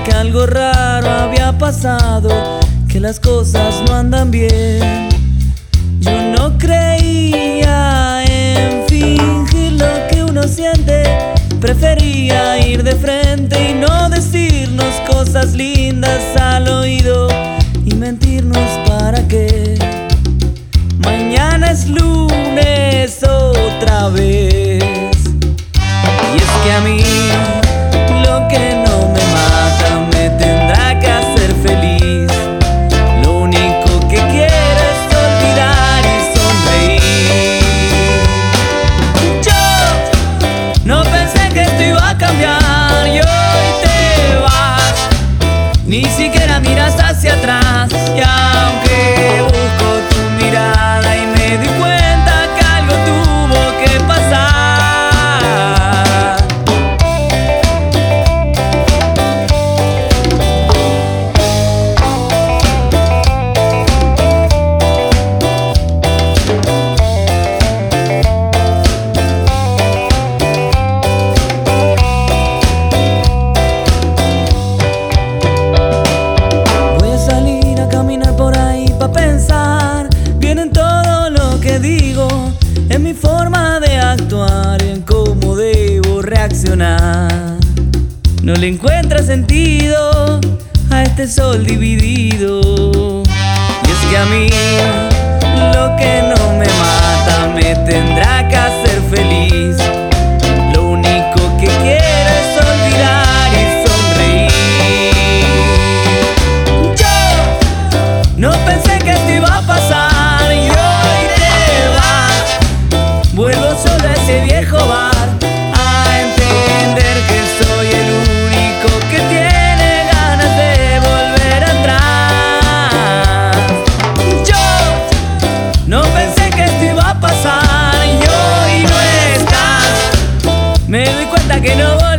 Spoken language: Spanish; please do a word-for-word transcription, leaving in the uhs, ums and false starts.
que algo raro había pasado, que las cosas no andan bien. Yo no creía en fingir lo que uno siente, prefería ir de frente y no decirnos cosas lindas al oído y mentirnos para qué. Mañana es lunes otra vez. Y es que a mí lo que no me mata me tendrá que hacer feliz. Lo único que quiero es olvidar y sonreír. Yo no pensé que esto iba a cambiar y hoy te vas. Ni siquiera miras hacia atrás. Y aunque busco tu mirada y me di cuenta que algo tuvo que pasar. En mi forma de actuar, en cómo debo reaccionar. No le encuentra sentido a este sol dividido. Y es que a mí lo que no me mata me tendrá que hacer feliz. Lo único que quiero es olvidar y sonreír. Yo no pensé que esto iba a pasar. Vuelvo solo a ese viejo bar a entender que soy el único que tiene ganas de volver atrás. Yo no pensé que esto iba a pasar y hoy no estás. Me doy cuenta que no volverás.